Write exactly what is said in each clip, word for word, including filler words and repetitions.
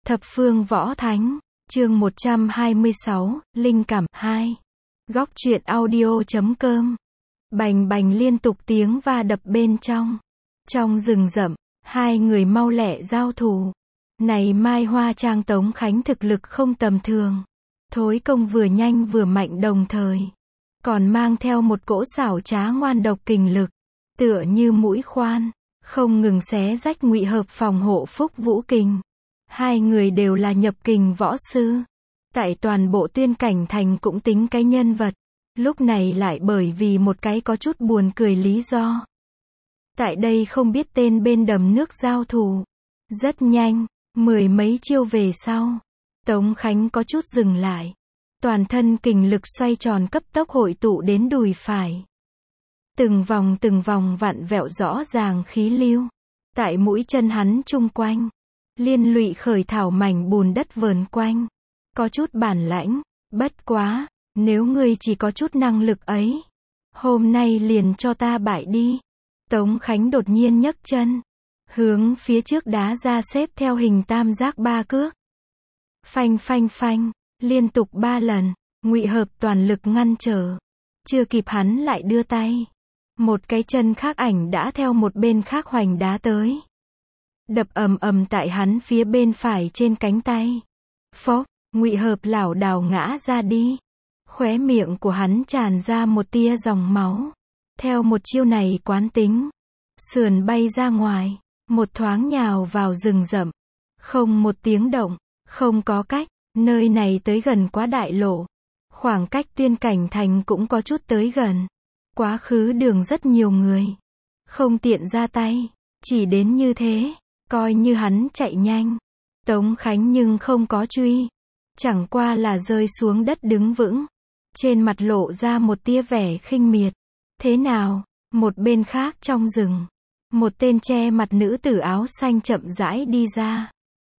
Thập phương võ thánh, chương một trăm hai mươi sáu, Linh cảm, hai. Góc truyện audio chấm com. Bành bành liên tục tiếng va đập bên trong. Trong rừng rậm, hai người mau lẹ giao thủ. Này Mai Hoa Trang Tống Khánh thực lực không tầm thường. Thối công vừa nhanh vừa mạnh đồng thời. Còn mang theo một cỗ xảo trá ngoan độc kình lực. Tựa như mũi khoan, không ngừng xé rách ngụy hợp phòng hộ phúc vũ kình. Hai người đều là nhập kình võ sư. Tại toàn bộ Tuyên Cảnh Thành cũng tính cái nhân vật. Lúc này lại bởi vì một cái có chút buồn cười lý do. Tại đây không biết tên bên đầm nước giao thủ. Rất nhanh, mười mấy chiêu về sau. Tống Khánh có chút dừng lại. Toàn thân kình lực xoay tròn cấp tốc hội tụ đến đùi phải. Từng vòng từng vòng vặn vẹo rõ ràng khí lưu. Tại mũi chân hắn chung quanh. Liên lụy khởi thảo mảnh bùn đất vờn quanh. Có chút bản lãnh, bất quá, nếu ngươi chỉ có chút năng lực ấy. Hôm nay liền cho ta bại đi. Tống Khánh đột nhiên nhấc chân. Hướng phía trước đá ra xếp theo hình tam giác ba cước. Phanh phanh phanh, liên tục ba lần, ngụy hợp toàn lực ngăn trở. Chưa kịp hắn lại đưa tay. Một cái chân khác ảnh đã theo một bên khác hoành đá tới. Đập ầm ầm tại hắn phía bên phải trên cánh tay. Phốc, ngụy hợp lảo đảo ngã ra đi. Khóe miệng của hắn tràn ra một tia dòng máu. Theo một chiêu này quán tính, sườn bay ra ngoài, một thoáng nhào vào rừng rậm. Không một tiếng động, không có cách, nơi này tới gần quá đại lộ. Khoảng cách Tuyên Cảnh Thành cũng có chút tới gần. Quá khứ đường rất nhiều người. Không tiện ra tay, chỉ đến như thế. Coi như hắn chạy nhanh. Tống Khánh nhưng không có truy. Chẳng qua là rơi xuống đất đứng vững. Trên mặt lộ ra một tia vẻ khinh miệt. Thế nào? Một bên khác trong rừng. Một tên che mặt nữ tử áo xanh chậm rãi đi ra.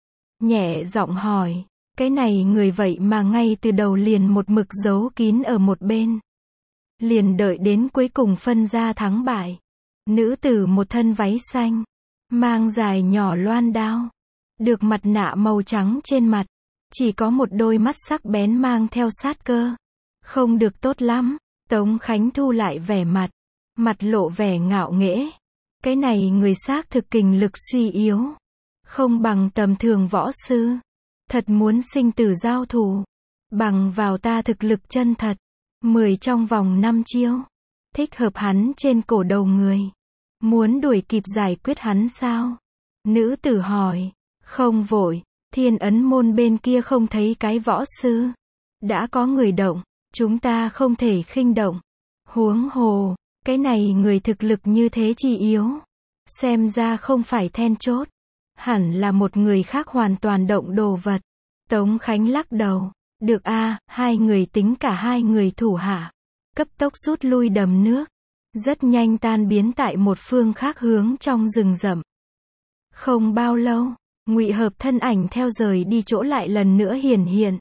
Nhẹ giọng hỏi. Cái này người vậy mà ngay từ đầu liền một mực giấu kín ở một bên. Liền đợi đến cuối cùng phân ra thắng bại. Nữ tử một thân váy xanh. Mang dài nhỏ loan đao. Được mặt nạ màu trắng trên mặt. Chỉ có một đôi mắt sắc bén mang theo sát cơ. Không được tốt lắm. Tống Khánh thu lại vẻ mặt. Mặt lộ vẻ ngạo nghễ. Cái này người xác thực kình lực suy yếu. Không bằng tầm thường võ sư. Thật muốn sinh tử giao thủ. Bằng vào ta thực lực chân thật. Mười trong vòng năm chiêu. Thích hợp hắn trên cổ đầu người. Muốn đuổi kịp giải quyết hắn sao? Nữ tử hỏi. Không vội, Thiên Ấn môn bên kia không thấy cái võ sư. Đã có người động, chúng ta không thể khinh động. Huống hồ, cái này người thực lực như thế chi yếu. Xem ra không phải then chốt. Hẳn là một người khác hoàn toàn động đồ vật. Tống Khánh lắc đầu. Được a, hai người tính cả hai người thủ hạ. Cấp tốc rút lui đầm nước. Rất nhanh tan biến tại một phương khác hướng trong rừng rậm. Không bao lâu, ngụy hợp thân ảnh theo rời đi chỗ lại lần nữa hiển hiện.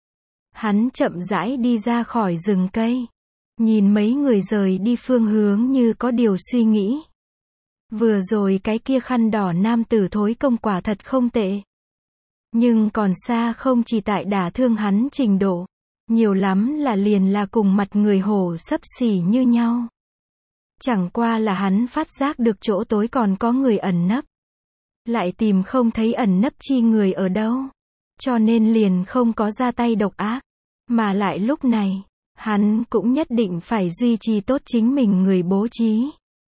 Hắn chậm rãi đi ra khỏi rừng cây. Nhìn mấy người rời đi phương hướng như có điều suy nghĩ. Vừa rồi cái kia khăn đỏ nam tử thối công quả thật không tệ. Nhưng còn xa không chỉ tại đả thương hắn trình độ. Nhiều lắm là liền là cùng mặt người hổ xấp xỉ như nhau. Chẳng qua là hắn phát giác được chỗ tối còn có người ẩn nấp. Lại tìm không thấy ẩn nấp chi người ở đâu. Cho nên liền không có ra tay độc ác. Mà lại lúc này, hắn cũng nhất định phải duy trì tốt chính mình người bố trí.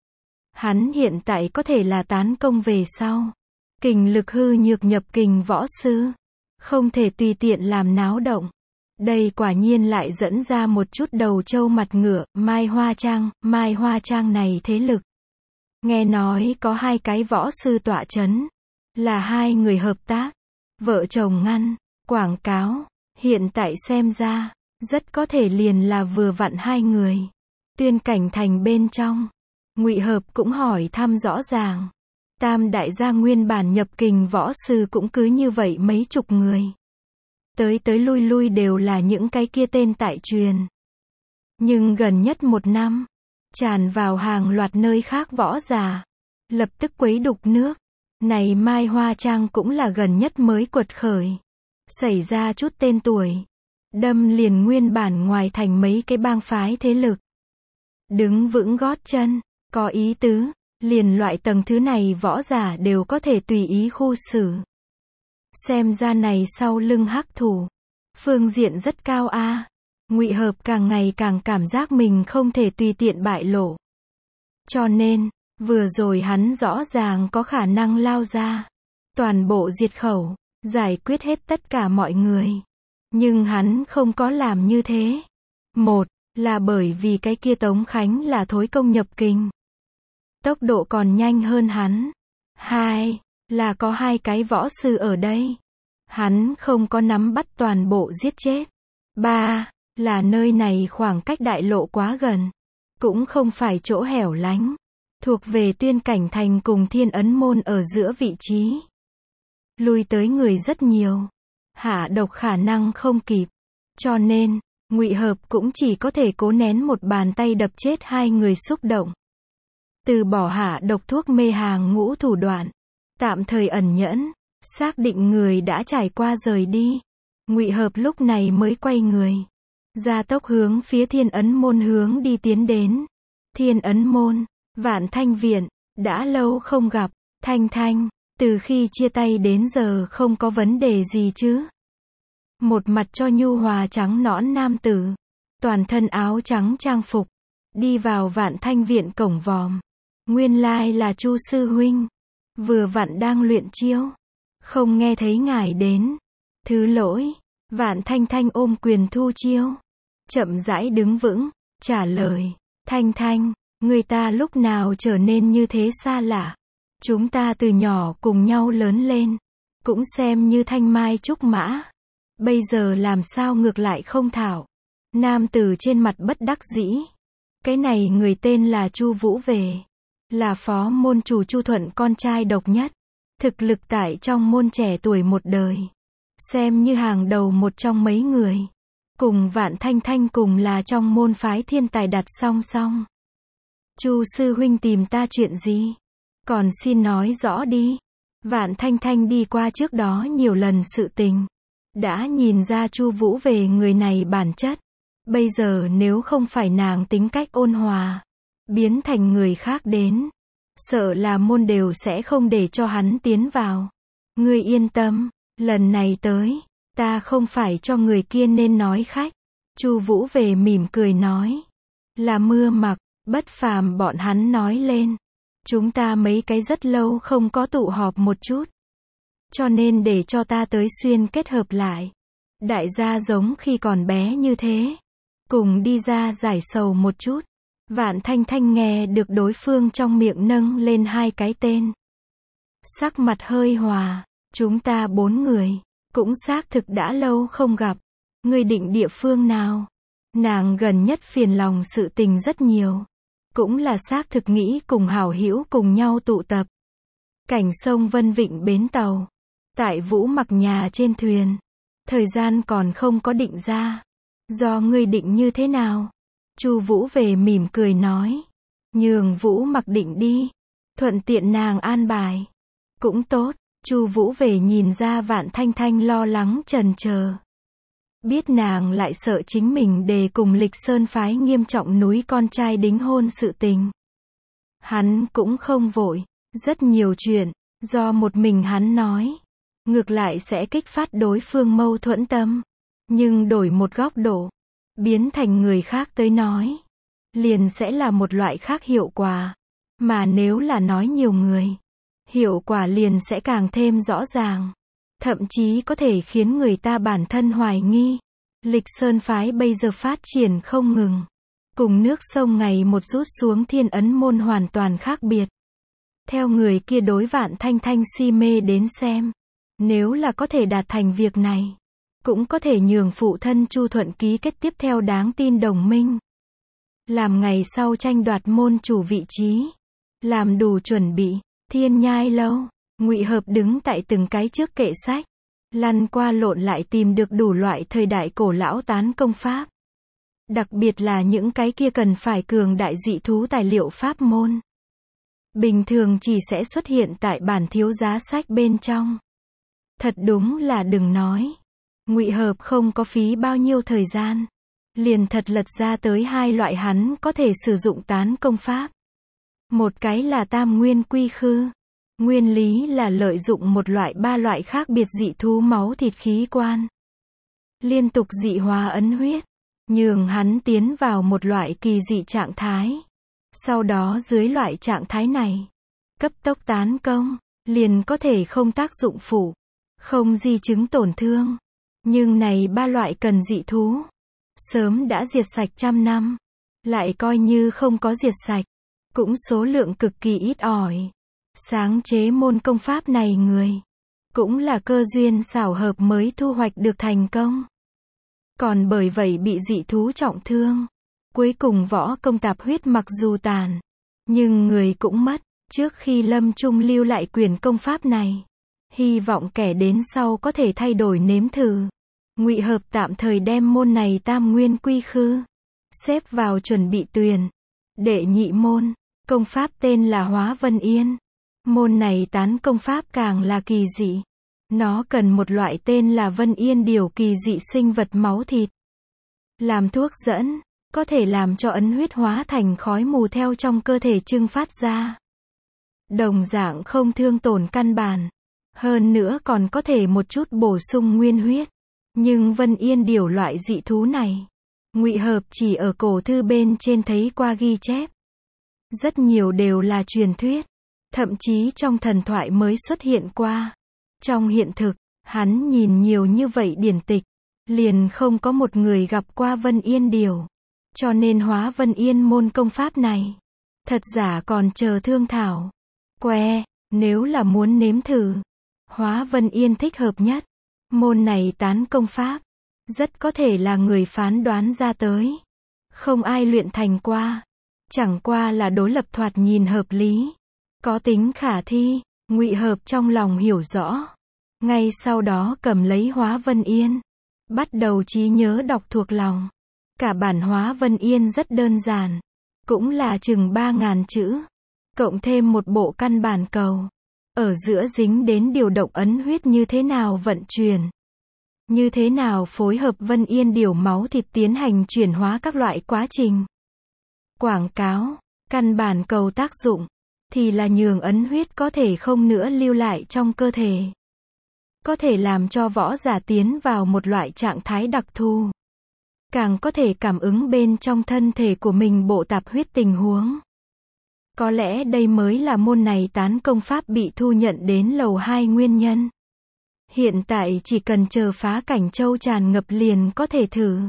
Hắn hiện tại có thể là tán công về sau. Kình lực hư nhược nhập kình võ sư. Không thể tùy tiện làm náo động. Đây quả nhiên lại dẫn ra một chút đầu trâu mặt ngựa, Mai Hoa Trang, Mai Hoa Trang này thế lực. Nghe nói có hai cái võ sư tọa chấn. Là hai người hợp tác. Vợ chồng ngăn, quảng cáo. Hiện tại xem ra, rất có thể liền là vừa vặn hai người. Tuyên Cảnh Thành bên trong. Ngụy hợp cũng hỏi thăm rõ ràng. Tam đại gia nguyên bản nhập kình võ sư cũng cứ như vậy mấy chục người. Tới tới lui lui đều là những cái kia tên tại truyền. Nhưng gần nhất một năm, tràn vào hàng loạt nơi khác võ giả. Lập tức quấy đục nước. Này Mai Hoa Trang cũng là gần nhất mới quật khởi. Xảy ra chút tên tuổi. Đâm liền nguyên bản ngoài thành mấy cái bang phái thế lực. Đứng vững gót chân, có ý tứ, liền loại tầng thứ này võ giả đều có thể tùy ý khu xử. Xem ra này sau lưng hắc thủ, phương diện rất cao a. Ngụy Hợp càng ngày càng cảm giác mình không thể tùy tiện bại lộ. Cho nên, vừa rồi hắn rõ ràng có khả năng lao ra, toàn bộ diệt khẩu, giải quyết hết tất cả mọi người. Nhưng hắn không có làm như thế. Một, là bởi vì cái kia Tống Khánh là thối công nhập kinh. Tốc độ còn nhanh hơn hắn. Hai, là có hai cái võ sư ở đây. Hắn không có nắm bắt toàn bộ giết chết. Ba, là nơi này khoảng cách đại lộ quá gần. Cũng không phải chỗ hẻo lánh. Thuộc về Tuyên Cảnh Thành cùng Thiên Ấn Môn ở giữa vị trí. Lui tới người rất nhiều. Hạ độc khả năng không kịp. Cho nên, Ngụy Hợp cũng chỉ có thể cố nén một bàn tay đập chết hai người xúc động. Từ bỏ hạ độc thuốc mê hàng ngũ thủ đoạn. Tạm thời ẩn nhẫn. Xác định người đã trải qua rời đi. Ngụy Hợp lúc này mới quay người. Gia tốc hướng phía Thiên Ấn Môn hướng đi tiến đến. Thiên Ấn Môn, Vạn Thanh Viện, đã lâu không gặp. Thanh Thanh, từ khi chia tay đến giờ không có vấn đề gì chứ. Một mặt cho nhu hòa trắng nõn nam tử. Toàn thân áo trắng trang phục. Đi vào Vạn Thanh Viện cổng vòm. Nguyên lai là Chu sư huynh. Vừa vặn đang luyện chiêu. Không nghe thấy ngài đến. Thứ lỗi. Vạn Thanh Thanh ôm quyền thu chiêu. Chậm rãi đứng vững. Trả lời. Thanh Thanh, người ta lúc nào trở nên như thế xa lạ. Chúng ta từ nhỏ cùng nhau lớn lên. Cũng xem như thanh mai trúc mã. Bây giờ làm sao ngược lại không thảo. Nam tử trên mặt bất đắc dĩ. Cái này người tên là Chu Vũ về. Là phó môn chủ Chu Thuận con trai độc nhất. Thực lực tại trong môn trẻ tuổi một đời. Xem như hàng đầu một trong mấy người. Cùng Vạn Thanh Thanh cùng là trong môn phái thiên tài đặt song song. Chu sư huynh tìm ta chuyện gì? Còn xin nói rõ đi. Vạn Thanh Thanh đi qua trước đó nhiều lần sự tình. Đã nhìn ra Chu Vũ về người này bản chất. Bây giờ nếu không phải nàng tính cách ôn hòa. Biến thành người khác đến. Sợ là môn đều sẽ không để cho hắn tiến vào. Ngươi yên tâm. Lần này tới. Ta không phải cho người kia nên nói khách. Chu Vũ về mỉm cười nói. Là Mưa Mặc, Bất Phàm bọn hắn nói lên. Chúng ta mấy cái rất lâu không có tụ họp một chút. Cho nên để cho ta tới xuyên kết hợp lại. Đại gia giống khi còn bé như thế. Cùng đi ra giải sầu một chút. Vạn Thanh Thanh nghe được đối phương trong miệng nâng lên hai cái tên. Sắc mặt hơi hòa. Chúng ta bốn người. Cũng xác thực đã lâu không gặp. Ngươi định địa phương nào? Nàng gần nhất phiền lòng sự tình rất nhiều. Cũng là xác thực nghĩ cùng hảo hữu cùng nhau tụ tập. Cảnh sông Vân Vịnh bến tàu. Tại Vũ Mặc nhà trên thuyền. Thời gian còn không có định ra. Do ngươi định như thế nào? Chu Vũ về mỉm cười nói. Nhường Vũ Mặc định đi. Thuận tiện nàng an bài. Cũng tốt. Chu Vũ về nhìn ra Vạn Thanh Thanh lo lắng chần chờ. Biết nàng lại sợ chính mình đề cùng Lịch Sơn phái nghiêm trọng núi con trai đính hôn sự tình. Hắn cũng không vội. Rất nhiều chuyện. Do một mình hắn nói. Ngược lại sẽ kích phát đối phương mâu thuẫn tâm. Nhưng đổi một góc độ. Biến thành người khác tới nói. Liền sẽ là một loại khác hiệu quả. Mà nếu là nói nhiều người. Hiệu quả liền sẽ càng thêm rõ ràng. Thậm chí có thể khiến người ta bản thân hoài nghi. Lịch Sơn phái bây giờ phát triển không ngừng. Cùng nước sông ngày một rút xuống Thiên Ấn Môn hoàn toàn khác biệt. Theo người kia đối Vạn Thanh Thanh si mê đến xem. Nếu là có thể đạt thành việc này. Cũng có thể nhường phụ thân Chu Thuận ký kết tiếp theo đáng tin đồng minh. Làm ngày sau tranh đoạt môn chủ vị trí. Làm đủ chuẩn bị. Thiên Nhai Lâu. Ngụy Hợp đứng tại từng cái trước kệ sách. Lăn qua lộn lại tìm được đủ loại thời đại cổ lão tán công pháp. Đặc biệt là những cái kia cần phải cường đại dị thú tài liệu pháp môn. bình thường chỉ sẽ xuất hiện tại bản thiếu giá sách bên trong. Thật đúng là đừng nói. Ngụy Hợp không có phí bao nhiêu thời gian, liền thật lật ra tới hai loại hắn có thể sử dụng tán công pháp. Một cái là tam nguyên quy khư. Nguyên lý là lợi dụng một loại ba loại khác biệt dị thú máu thịt khí quan. Liên tục dị hóa ấn huyết, nhường hắn tiến vào một loại kỳ dị trạng thái. Sau đó dưới loại trạng thái này, cấp tốc tán công, liền có thể không tác dụng phụ, không di chứng tổn thương. Nhưng này ba loại cần dị thú, sớm đã diệt sạch trăm năm, lại coi như không có diệt sạch, cũng số lượng cực kỳ ít ỏi. Sáng chế môn công pháp này người, cũng là cơ duyên xảo hợp mới thu hoạch được thành công. Còn bởi vậy bị dị thú trọng thương. Cuối cùng võ công tạp huyết mặc dù tàn, nhưng người cũng mất. Trước khi lâm chung lưu lại quyền công pháp này, hy vọng kẻ đến sau có thể thay đổi nếm thử. Ngụy Hợp tạm thời đem môn này tam nguyên quy khư xếp vào chuẩn bị tuyển. Đệ nhị môn, công pháp tên là Hóa Vân Yên. Môn này tán công pháp càng là kỳ dị. Nó cần một loại tên là Vân Yên điều kỳ dị sinh vật máu thịt làm thuốc dẫn, có thể làm cho ấn huyết hóa thành khói mù theo trong cơ thể trưng phát ra. Đồng dạng không thương tổn căn bản, hơn nữa còn có thể một chút bổ sung nguyên huyết. Nhưng Vân Yên điều loại dị thú này, Ngụy Hợp chỉ ở cổ thư bên trên thấy qua ghi chép. Rất nhiều đều là truyền thuyết, thậm chí trong thần thoại mới xuất hiện qua. Trong hiện thực, hắn nhìn nhiều như vậy điển tịch, liền không có một người gặp qua Vân Yên điều. Cho nên Hóa Vân Yên môn công pháp này, thật giả còn chờ thương thảo. Que, nếu là muốn nếm thử, Hóa Vân Yên thích hợp nhất. Môn này tán công pháp, rất có thể là người phán đoán ra tới. Không ai luyện thành qua. Chẳng qua là đối lập thoạt nhìn hợp lý, có tính khả thi. Ngụy Hợp trong lòng hiểu rõ. Ngay sau đó cầm lấy Hóa Vân Yên, bắt đầu trí nhớ đọc thuộc lòng. Cả bản Hóa Vân Yên rất đơn giản, cũng là chừng ba ngàn chữ, cộng thêm một bộ căn bản cầu. Ở giữa dính đến điều động ấn huyết như thế nào vận chuyển, như thế nào phối hợp Vân Yên điều máu thịt tiến hành chuyển hóa các loại quá trình. Quảng cáo, căn bản cầu tác dụng, thì là nhường ấn huyết có thể không nữa lưu lại trong cơ thể. Có thể làm cho võ giả tiến vào một loại trạng thái đặc thù. Càng có thể cảm ứng bên trong thân thể của mình bộ tạp huyết tình huống. Có lẽ đây mới là môn này tán công pháp bị thu nhận đến lầu hai nguyên nhân. Hiện tại chỉ cần chờ phá cảnh châu tràn ngập liền có thể thử.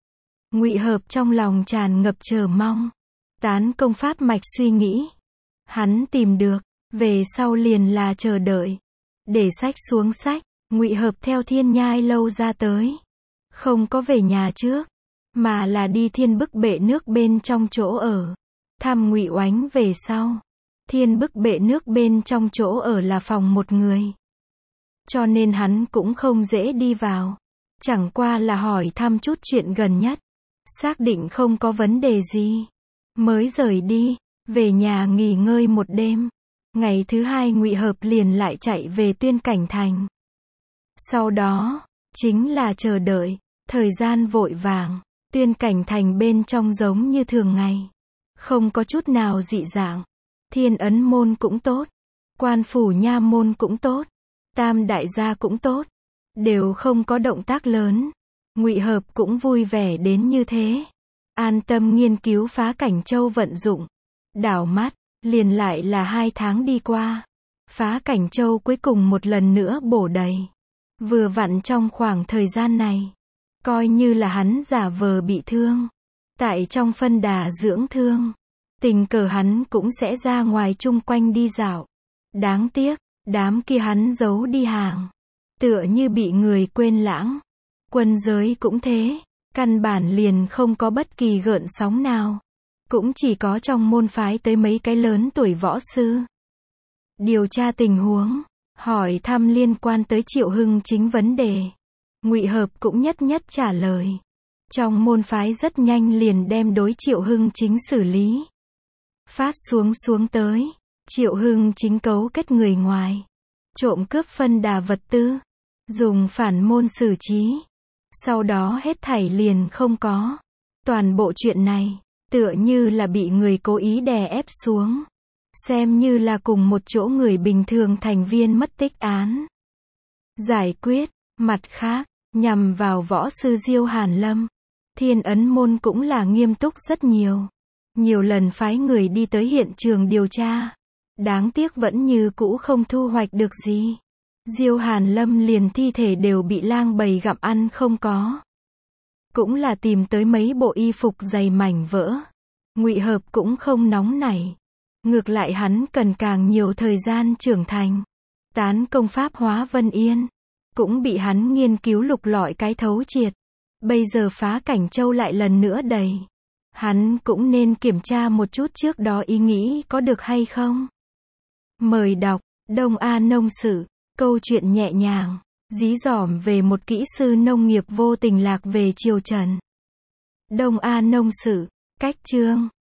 Ngụy Hợp trong lòng tràn ngập chờ mong. Tán công pháp mạch suy nghĩ. Hắn tìm được, về sau liền là chờ đợi. Để sách xuống sách, Ngụy Hợp theo Thiên Nhai lâu ra tới. Không có về nhà trước, mà là đi Thiên Bức Bệ Nước bên trong chỗ ở. Thăm Ngụy Oánh về sau. Thiên Bức Bệ Nước bên trong chỗ ở là phòng một người. Cho nên hắn cũng không dễ đi vào. Chẳng qua là hỏi thăm chút chuyện gần nhất. Xác định không có vấn đề gì, mới rời đi, về nhà nghỉ ngơi một đêm. Ngày thứ hai Ngụy Hợp liền lại chạy về Tuyên Cảnh Thành. Sau đó, chính là chờ đợi, thời gian vội vàng. Tuyên Cảnh Thành bên trong giống như thường ngày, không có chút nào dị dạng. Thiên Ấn môn cũng tốt, Quan Phủ Nha môn cũng tốt, Tam Đại gia cũng tốt, đều không có động tác lớn. Ngụy Hợp cũng vui vẻ đến như thế, an tâm nghiên cứu phá cảnh châu vận dụng. Đảo mắt, liền lại là hai tháng đi qua. Phá cảnh châu cuối cùng một lần nữa bổ đầy. Vừa vặn trong khoảng thời gian này, coi như là hắn giả vờ bị thương. Tại trong phân đà dưỡng thương, tình cờ hắn cũng sẽ ra ngoài chung quanh đi dạo. Đáng tiếc, đám kia hắn giấu đi hàng, tựa như bị người quên lãng. Quân giới cũng thế, căn bản liền không có bất kỳ gợn sóng nào. Cũng chỉ có trong môn phái tới mấy cái lớn tuổi võ sư. Điều tra tình huống, hỏi thăm liên quan tới Triệu Hưng Chính vấn đề. Ngụy Hợp cũng nhất nhất trả lời. Trong môn phái rất nhanh liền đem đối Triệu Hưng Chính xử lý. Phát xuống xuống tới, Triệu Hưng chính cấu kết người ngoài, trộm cướp phân đà vật tư, dùng phản môn xử trí. Sau đó hết thảy liền không có. Toàn bộ chuyện này, tựa như là bị người cố ý đè ép xuống. Xem như là cùng một chỗ người bình thường thành viên mất tích án. Giải quyết. Mặt khác, nhằm vào võ sư Diêu Hàn Lâm, Thiên Ấn Môn cũng là nghiêm túc rất nhiều. Nhiều lần phái người đi tới hiện trường điều tra. Đáng tiếc vẫn như cũ không thu hoạch được gì. Diêu Hàn Lâm liền thi thể đều bị lang bầy gặm ăn không có. Cũng là tìm tới mấy bộ y phục dày mảnh vỡ. Ngụy Hợp cũng không nóng nảy. Ngược lại hắn cần càng nhiều thời gian trưởng thành. Tán công pháp Hóa Vân Yên cũng bị hắn nghiên cứu lục lọi cái thấu triệt. Bây giờ Phá Cảnh Châu lại lần nữa đầy. Hắn cũng nên kiểm tra một chút trước đó ý nghĩ có được hay không. Mời đọc, Đông A Nông Sử, câu chuyện nhẹ nhàng, dí dỏm về một kỹ sư nông nghiệp vô tình lạc về triều Trần. Đông A Nông Sử, cách chương.